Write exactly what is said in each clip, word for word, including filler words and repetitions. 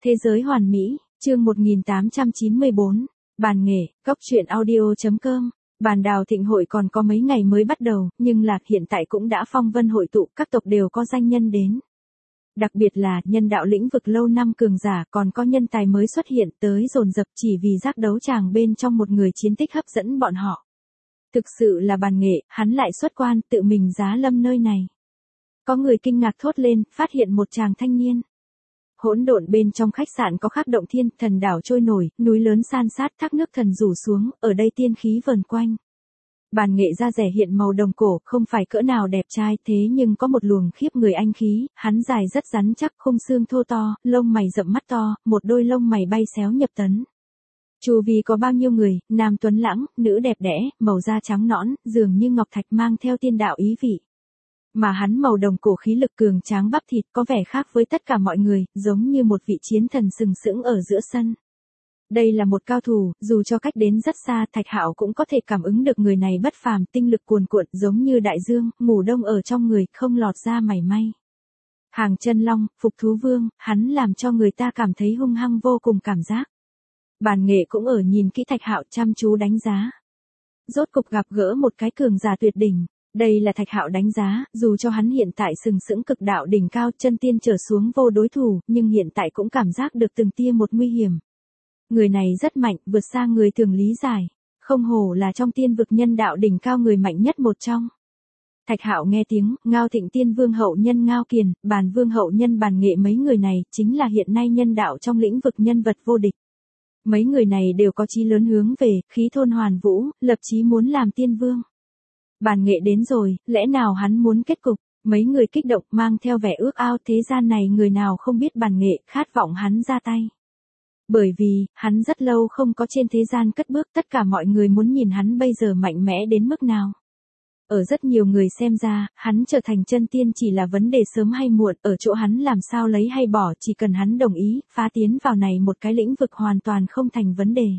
Thế giới hoàn mỹ, chương một nghìn tám trăm chín mươi bốn, bàn nghệ, cốc truyện audio.com. Bàn đào thịnh hội còn có mấy ngày mới bắt đầu, nhưng Lạc hiện tại cũng đã phong vân hội tụ, các tộc đều có danh nhân đến. Đặc biệt là nhân đạo lĩnh vực lâu năm cường giả, còn có nhân tài mới xuất hiện tới dồn dập chỉ vì giác đấu tràng bên trong một người chiến tích hấp dẫn bọn họ. Thực sự là bàn nghệ, hắn lại xuất quan tự mình giá lâm nơi này. Có người kinh ngạc thốt lên, phát hiện một chàng thanh niên. Hỗn độn bên trong khách sạn có khắc động thiên, thần đảo trôi nổi, núi lớn san sát, thác nước thần rủ xuống, ở đây tiên khí vần quanh. Bàn nghệ da rẻ hiện màu đồng cổ, không phải cỡ nào đẹp trai, thế nhưng có một luồng khiếp người anh khí, hắn dài rất rắn chắc, khung xương thô to, lông mày rậm mắt to, một đôi lông mày bay xéo nhập tấn. Chu vi có bao nhiêu người, nam tuấn lãng, nữ đẹp đẽ, màu da trắng nõn, dường như ngọc thạch mang theo tiên đạo ý vị. Mà hắn màu đồng cổ khí lực cường tráng bắp thịt có vẻ khác với tất cả mọi người, giống như một vị chiến thần sừng sững ở giữa sân. Đây là một cao thủ, dù cho cách đến rất xa, Thạch Hạo cũng có thể cảm ứng được người này bất phàm, tinh lực cuồn cuộn giống như đại dương, ngủ đông ở trong người, không lọt ra mảy may. Hàng chân long, phục thú vương, hắn làm cho người ta cảm thấy hung hăng vô cùng cảm giác. Bàn nghệ cũng ở nhìn kỹ Thạch Hạo chăm chú đánh giá. Rốt cục gặp gỡ một cái cường giả tuyệt đỉnh. Đây là Thạch Hạo đánh giá, dù cho hắn hiện tại sừng sững cực đạo đỉnh cao, chân tiên trở xuống vô đối thủ, nhưng hiện tại cũng cảm giác được từng tia một nguy hiểm. Người này rất mạnh, vượt xa người thường lý giải, không hổ là trong tiên vực nhân đạo đỉnh cao người mạnh nhất một trong. Thạch Hạo nghe tiếng, Ngao Thịnh Tiên Vương hậu nhân Ngao Kiền, Bàn Vương hậu nhân Bàn Nghệ, mấy người này chính là hiện nay nhân đạo trong lĩnh vực nhân vật vô địch. Mấy người này đều có chí lớn hướng về, khí thôn hoàn vũ, lập chí muốn làm tiên vương. Bàn nghệ đến rồi, lẽ nào hắn muốn kết cục? Mấy người kích động mang theo vẻ ước ao, thế gian này người nào không biết bàn nghệ, khát vọng hắn ra tay. Bởi vì, hắn rất lâu không có trên thế gian cất bước, tất cả mọi người muốn nhìn hắn bây giờ mạnh mẽ đến mức nào. Ở rất nhiều người xem ra, hắn trở thành chân tiên chỉ là vấn đề sớm hay muộn, ở chỗ hắn làm sao lấy hay bỏ, chỉ cần hắn đồng ý, phá tiến vào này một cái lĩnh vực hoàn toàn không thành vấn đề.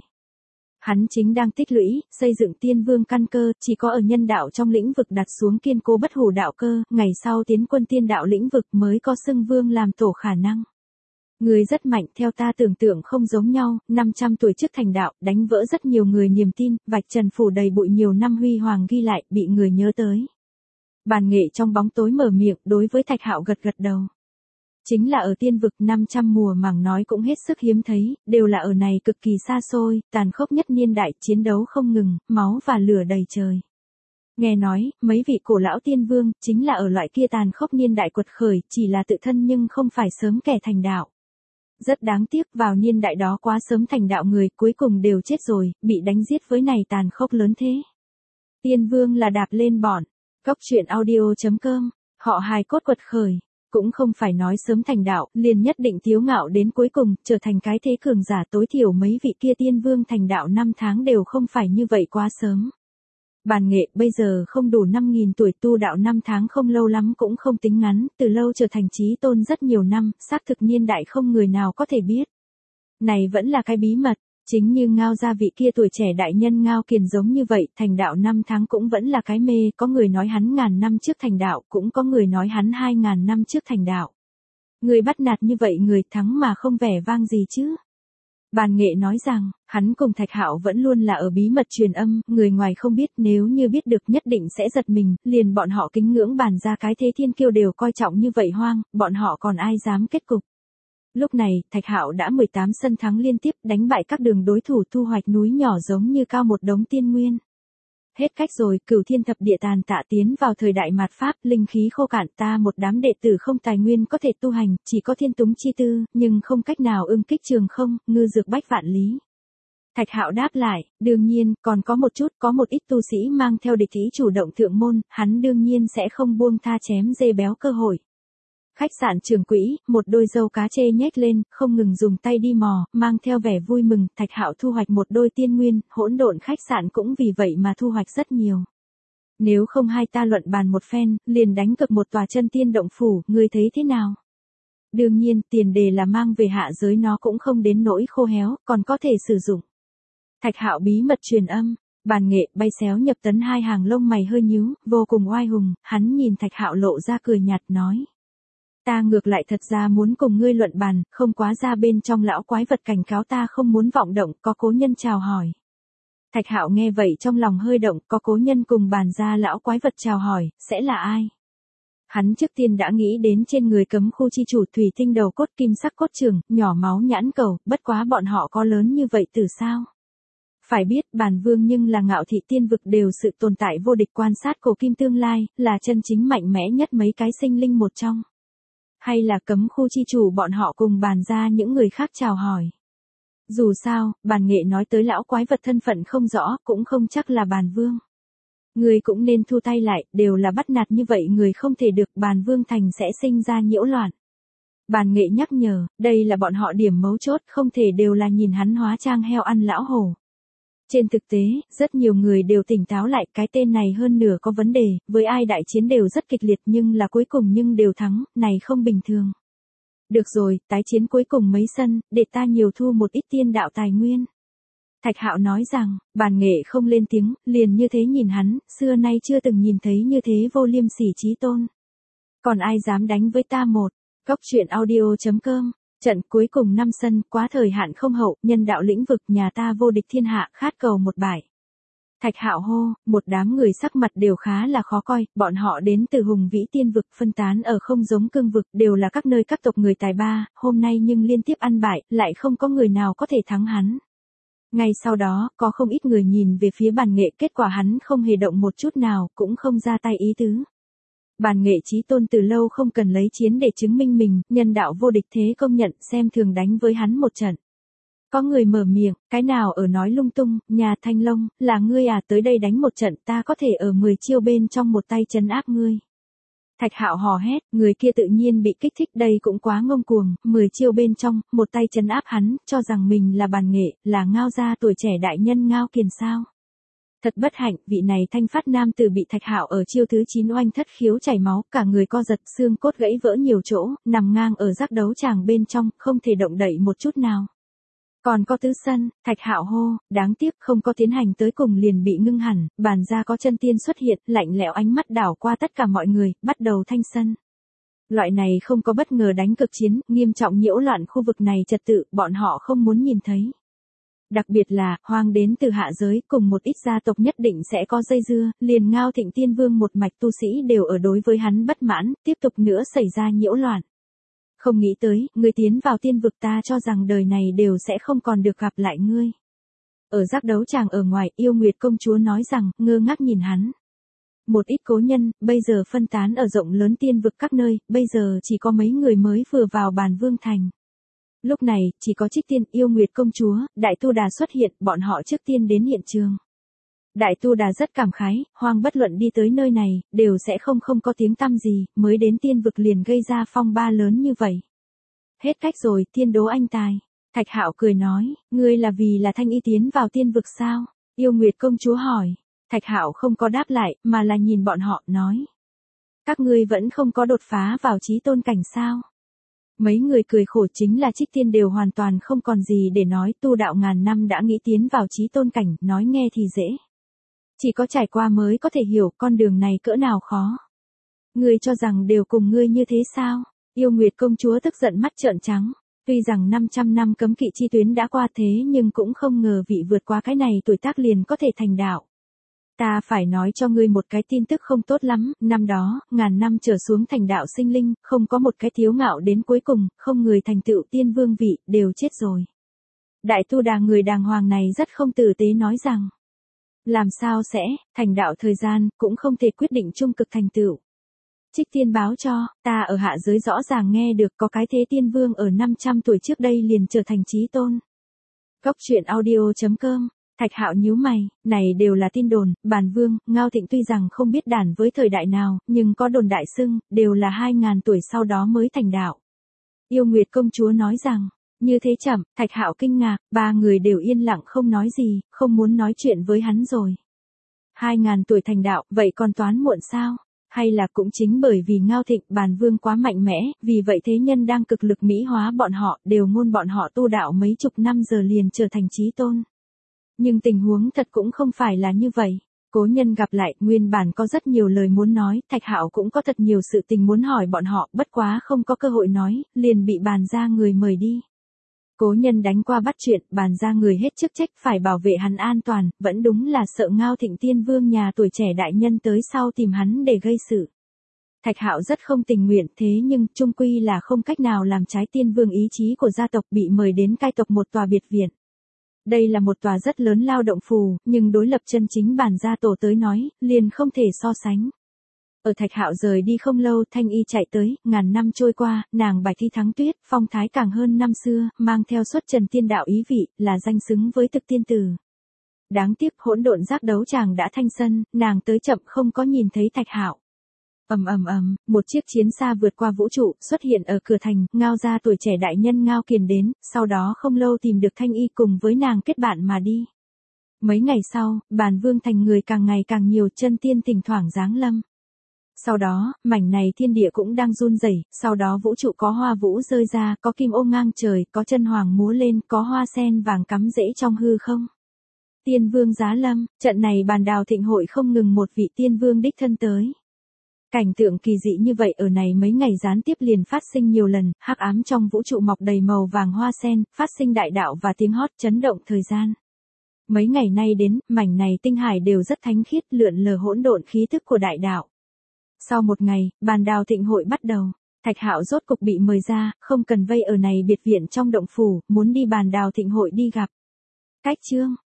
Hắn chính đang tích lũy, xây dựng tiên vương căn cơ, chỉ có ở nhân đạo trong lĩnh vực đặt xuống kiên cố bất hủ đạo cơ, ngày sau tiến quân tiên đạo lĩnh vực mới có xưng vương làm tổ khả năng. Người rất mạnh, theo ta tưởng tượng không giống nhau, năm trăm tuổi trước thành đạo, đánh vỡ rất nhiều người niềm tin, vạch trần phủ đầy bụi nhiều năm huy hoàng ghi lại, bị người nhớ tới. Bàn nghệ trong bóng tối mở miệng, đối với Thạch Hạo gật gật đầu. Chính là ở tiên vực năm trăm mùa màng nói cũng hết sức hiếm thấy, đều là ở này cực kỳ xa xôi, tàn khốc nhất niên đại, chiến đấu không ngừng, máu và lửa đầy trời. Nghe nói, mấy vị cổ lão tiên vương, chính là ở loại kia tàn khốc niên đại quật khởi, chỉ là tự thân nhưng không phải sớm kẻ thành đạo. Rất đáng tiếc, vào niên đại đó quá sớm thành đạo người, cuối cùng đều chết rồi, bị đánh giết với này tàn khốc lớn thế. Tiên vương là đạp lên bọn, cốc truyện audio.com, họ hài cốt quật khởi. Cũng không phải nói sớm thành đạo, liền nhất định thiếu ngạo đến cuối cùng, trở thành cái thế cường giả, tối thiểu mấy vị kia tiên vương thành đạo năm tháng đều không phải như vậy quá sớm. Bàn nghệ bây giờ không đủ năm nghìn tuổi, tu đạo năm tháng không lâu lắm cũng không tính ngắn, từ lâu trở thành chí tôn rất nhiều năm, xác thực niên đại không người nào có thể biết. Này vẫn là cái bí mật. Chính như Ngao gia vị kia tuổi trẻ đại nhân Ngao Kiền giống như vậy, thành đạo năm tháng cũng vẫn là cái mê, có người nói hắn ngàn năm trước thành đạo, cũng có người nói hắn hai ngàn năm trước thành đạo. Người bắt nạt như vậy người thắng mà không vẻ vang gì chứ. Bàn nghệ nói rằng, hắn cùng Thạch Hạo vẫn luôn là ở bí mật truyền âm, người ngoài không biết, nếu như biết được nhất định sẽ giật mình, liền bọn họ kính ngưỡng bàn ra cái thế thiên kiêu đều coi trọng như vậy hoang, bọn họ còn ai dám kết cục. Lúc này, Thạch Hạo đã mười tám sân thắng liên tiếp, đánh bại các đường đối thủ, thu hoạch núi nhỏ giống như cao một đống tiên nguyên. Hết cách rồi, cửu thiên thập địa tàn tạ, tiến vào thời đại mạt Pháp, linh khí khô cạn, ta một đám đệ tử không tài nguyên có thể tu hành, chỉ có thiên túng chi tư, nhưng không cách nào ưng kích trường không, ngư dược bách vạn lý. Thạch Hạo đáp lại, đương nhiên, còn có một chút, có một ít tu sĩ mang theo địch ý chủ động thượng môn, hắn đương nhiên sẽ không buông tha chém dê béo cơ hội. Khách sạn Trường Quỹ, một đôi dâu cá chê nhếch lên, không ngừng dùng tay đi mò, mang theo vẻ vui mừng, Thạch Hạo thu hoạch một đôi tiên nguyên, hỗn độn khách sạn cũng vì vậy mà thu hoạch rất nhiều. Nếu không hai ta luận bàn một phen, liền đánh cực một tòa chân tiên động phủ, ngươi thấy thế nào? Đương nhiên, tiền đề là mang về hạ giới nó cũng không đến nỗi khô héo, còn có thể sử dụng. Thạch Hạo bí mật truyền âm, bàn nghệ bay xéo nhập tấn, hai hàng lông mày hơi nhíu, vô cùng oai hùng, hắn nhìn Thạch Hạo lộ ra cười nhạt nói. Ta ngược lại thật ra muốn cùng ngươi luận bàn, không quá ra bên trong lão quái vật cảnh cáo ta không muốn vọng động, có cố nhân chào hỏi. Thạch Hạo nghe vậy trong lòng hơi động, có cố nhân cùng bàn ra lão quái vật chào hỏi, sẽ là ai? Hắn trước tiên đã nghĩ đến trên người cấm khu chi chủ thủy tinh đầu cốt kim sắc cốt trường, nhỏ máu nhãn cầu, bất quá bọn họ có lớn như vậy từ sao? Phải biết, bản vương nhưng là ngạo thị tiên vực đều sự tồn tại vô địch quan sát cổ kim tương lai, là chân chính mạnh mẽ nhất mấy cái sinh linh một trong. Hay là cấm khu chi chủ bọn họ cùng bàn ra những người khác chào hỏi. Dù sao, bàn nghệ nói tới lão quái vật thân phận không rõ, cũng không chắc là bàn vương. Người cũng nên thu tay lại, đều là bắt nạt như vậy người không thể được, bàn vương thành sẽ sinh ra nhiễu loạn. Bàn nghệ nhắc nhở, đây là bọn họ điểm mấu chốt, không thể đều là nhìn hắn hóa trang heo ăn lão hổ. Trên thực tế, rất nhiều người đều tỉnh táo lại, cái tên này hơn nửa có vấn đề, với ai đại chiến đều rất kịch liệt nhưng là cuối cùng nhưng đều thắng, này không bình thường. Được rồi, tái chiến cuối cùng mấy sân, để ta nhiều thu một ít tiên đạo tài nguyên. Thạch Hạo nói rằng, bàn nghệ không lên tiếng, liền như thế nhìn hắn, xưa nay chưa từng nhìn thấy như thế vô liêm sỉ chí tôn. Còn ai dám đánh với ta một, góc truyện audio chấm com. Trận cuối cùng năm sân, quá thời hạn không hậu, nhân đạo lĩnh vực nhà ta vô địch thiên hạ, khát cầu một bại. Thạch Hạo hô, một đám người sắc mặt đều khá là khó coi, bọn họ đến từ hùng vĩ tiên vực phân tán ở không giống cương vực, đều là các nơi các tộc người tài ba, hôm nay nhưng liên tiếp ăn bại, lại không có người nào có thể thắng hắn. Ngay sau đó, có không ít người nhìn về phía bàn nghệ, kết quả hắn không hề động một chút nào, cũng không ra tay ý tứ. Bàn nghệ chí tôn từ lâu không cần lấy chiến để chứng minh mình, nhân đạo vô địch thế công nhận, xem thường đánh với hắn một trận. Có người mở miệng, cái nào ở nói lung tung, nhà Thanh Long, là ngươi à, tới đây đánh một trận, ta có thể ở mười chiêu bên trong một tay trấn áp ngươi. Thạch Hạo hò hét, người kia tự nhiên bị kích thích, đây cũng quá ngông cuồng, mười chiêu bên trong, một tay trấn áp hắn, cho rằng mình là bàn nghệ, là Ngao gia tuổi trẻ đại nhân Ngao Kiền sao. Thật bất hạnh, vị này thanh phát nam tử bị Thạch Hạo ở chiêu thứ chín oanh thất khiếu chảy máu, cả người co giật, xương cốt gãy vỡ nhiều chỗ, nằm ngang ở giác đấu tràng bên trong, không thể động đậy một chút nào. Còn có tứ sân, Thạch Hạo hô, đáng tiếc không có tiến hành tới cùng liền bị ngưng hẳn, bàn ra có chân tiên xuất hiện, lạnh lẽo ánh mắt đảo qua tất cả mọi người, bắt đầu thanh sân. Loại này không có bất ngờ đánh cực chiến, nghiêm trọng nhiễu loạn khu vực này trật tự, bọn họ không muốn nhìn thấy. Đặc biệt là, hoang đến từ hạ giới, cùng một ít gia tộc nhất định sẽ có dây dưa, liền Ngao Thịnh Tiên Vương một mạch tu sĩ đều ở đối với hắn bất mãn, tiếp tục nữa xảy ra nhiễu loạn. Không nghĩ tới, ngươi tiến vào tiên vực, ta cho rằng đời này đều sẽ không còn được gặp lại ngươi. Ở giác đấu tràng ở ngoài, Yêu Nguyệt công chúa nói rằng, ngơ ngác nhìn hắn. Một ít cố nhân, bây giờ phân tán ở rộng lớn tiên vực các nơi, bây giờ chỉ có mấy người mới vừa vào bàn vương thành. Lúc này, chỉ có Trích Tiên, Yêu Nguyệt công chúa, Đại Tu Đà xuất hiện, bọn họ trước tiên đến hiện trường. Đại Tu Đà rất cảm khái, hoang bất luận đi tới nơi này, đều sẽ không không có tiếng tăm gì, mới đến tiên vực liền gây ra phong ba lớn như vậy. Hết cách rồi, tiên đố anh tài. Thạch Hạo cười nói, ngươi là vì là thanh y tiến vào tiên vực sao? Yêu Nguyệt công chúa hỏi. Thạch Hạo không có đáp lại, mà là nhìn bọn họ, nói. Các ngươi vẫn không có đột phá vào chí tôn cảnh sao? Mấy người cười khổ, chính là Trích Tiên đều hoàn toàn không còn gì để nói, tu đạo ngàn năm đã nghĩ tiến vào chí tôn cảnh, nói nghe thì dễ. Chỉ có trải qua mới có thể hiểu con đường này cỡ nào khó. Ngươi cho rằng đều cùng ngươi như thế sao? Yêu Nguyệt công chúa tức giận mắt trợn trắng. Tuy rằng năm trăm năm cấm kỵ chi tuyến đã qua thế nhưng cũng không ngờ vị vượt qua cái này tuổi tác liền có thể thành đạo. Ta phải nói cho ngươi một cái tin tức không tốt lắm, năm đó, ngàn năm trở xuống thành đạo sinh linh, không có một cái thiếu ngạo đến cuối cùng, không người thành tựu tiên vương vị, đều chết rồi. Đại Tu Đà người đàng hoàng này rất không tử tế nói rằng, làm sao sẽ, thành đạo thời gian, cũng không thể quyết định trung cực thành tựu. Trích Tiên báo cho, ta ở hạ giới rõ ràng nghe được có cái thế tiên vương ở năm trăm tuổi trước đây liền trở thành chí tôn. Góc truyện audio chấm com. Thạch Hạo nhíu mày, này đều là tin đồn, bàn vương, Ngao Thịnh tuy rằng không biết đản với thời đại nào, nhưng có đồn đại xưng, đều là hai ngàn tuổi sau đó mới thành đạo. Yêu Nguyệt công chúa nói rằng, như thế chậm, Thạch Hạo kinh ngạc, ba người đều yên lặng không nói gì, không muốn nói chuyện với hắn rồi. Hai ngàn tuổi thành đạo, vậy còn toán muộn sao? Hay là cũng chính bởi vì Ngao Thịnh, bàn vương quá mạnh mẽ, vì vậy thế nhân đang cực lực mỹ hóa bọn họ, đều ngôn bọn họ tu đạo mấy chục năm giờ liền trở thành chí tôn. Nhưng tình huống thật cũng không phải là như vậy. Cố Nhân gặp lại, nguyên bản có rất nhiều lời muốn nói, Thạch Hạo cũng có thật nhiều sự tình muốn hỏi bọn họ, bất quá không có cơ hội nói, liền bị bàn gia người mời đi. Cố Nhân đánh qua bắt chuyện, bàn gia người hết chức trách phải bảo vệ hắn an toàn, vẫn đúng là sợ Ngao Thịnh Tiên Vương nhà tuổi trẻ đại nhân tới sau tìm hắn để gây sự. Thạch Hạo rất không tình nguyện, thế nhưng chung quy là không cách nào làm trái Tiên Vương ý chí của gia tộc, bị mời đến cai tộc một tòa biệt viện. Đây là một tòa rất lớn lao động phù, nhưng đối lập chân chính bàn gia tổ tới nói, liền không thể so sánh. Ở Thạch Hạo rời đi không lâu, Thanh Y chạy tới, ngàn năm trôi qua, nàng bài thi thắng tuyết, phong thái càng hơn năm xưa, mang theo xuất trần tiên đạo ý vị, là danh xứng với thực tiên tử. Đáng tiếc hỗn độn giác đấu chàng đã thanh sân, nàng tới chậm không có nhìn thấy Thạch Hạo. Ầm ầm ầm, một chiếc chiến xa vượt qua vũ trụ, xuất hiện ở cửa thành, Ngao gia tuổi trẻ đại nhân Ngao Kiền đến, sau đó không lâu tìm được Thanh Y cùng với nàng kết bạn mà đi. Mấy ngày sau, Bàn Vương thành người càng ngày càng nhiều, chân tiên thỉnh thoảng giáng lâm. Sau đó, mảnh này thiên địa cũng đang run rẩy, sau đó vũ trụ có hoa vũ rơi ra, có kim ô ngang trời, có chân hoàng múa lên, có hoa sen vàng cắm rễ trong hư không. Tiên Vương giá lâm, trận này bàn đào thịnh hội không ngừng một vị tiên vương đích thân tới. Cảnh tượng kỳ dị như vậy ở này mấy ngày gián tiếp liền phát sinh nhiều lần, hắc ám trong vũ trụ mọc đầy màu vàng hoa sen, phát sinh đại đạo và tiếng hót chấn động thời gian. Mấy ngày nay đến, mảnh này tinh hải đều rất thánh khiết, lượn lờ hỗn độn khí thức của đại đạo. Sau một ngày, bàn đào thịnh hội bắt đầu. Thạch Hạo rốt cục bị mời ra, không cần vây ở này biệt viện trong động phủ, muốn đi bàn đào thịnh hội đi gặp. Cách chương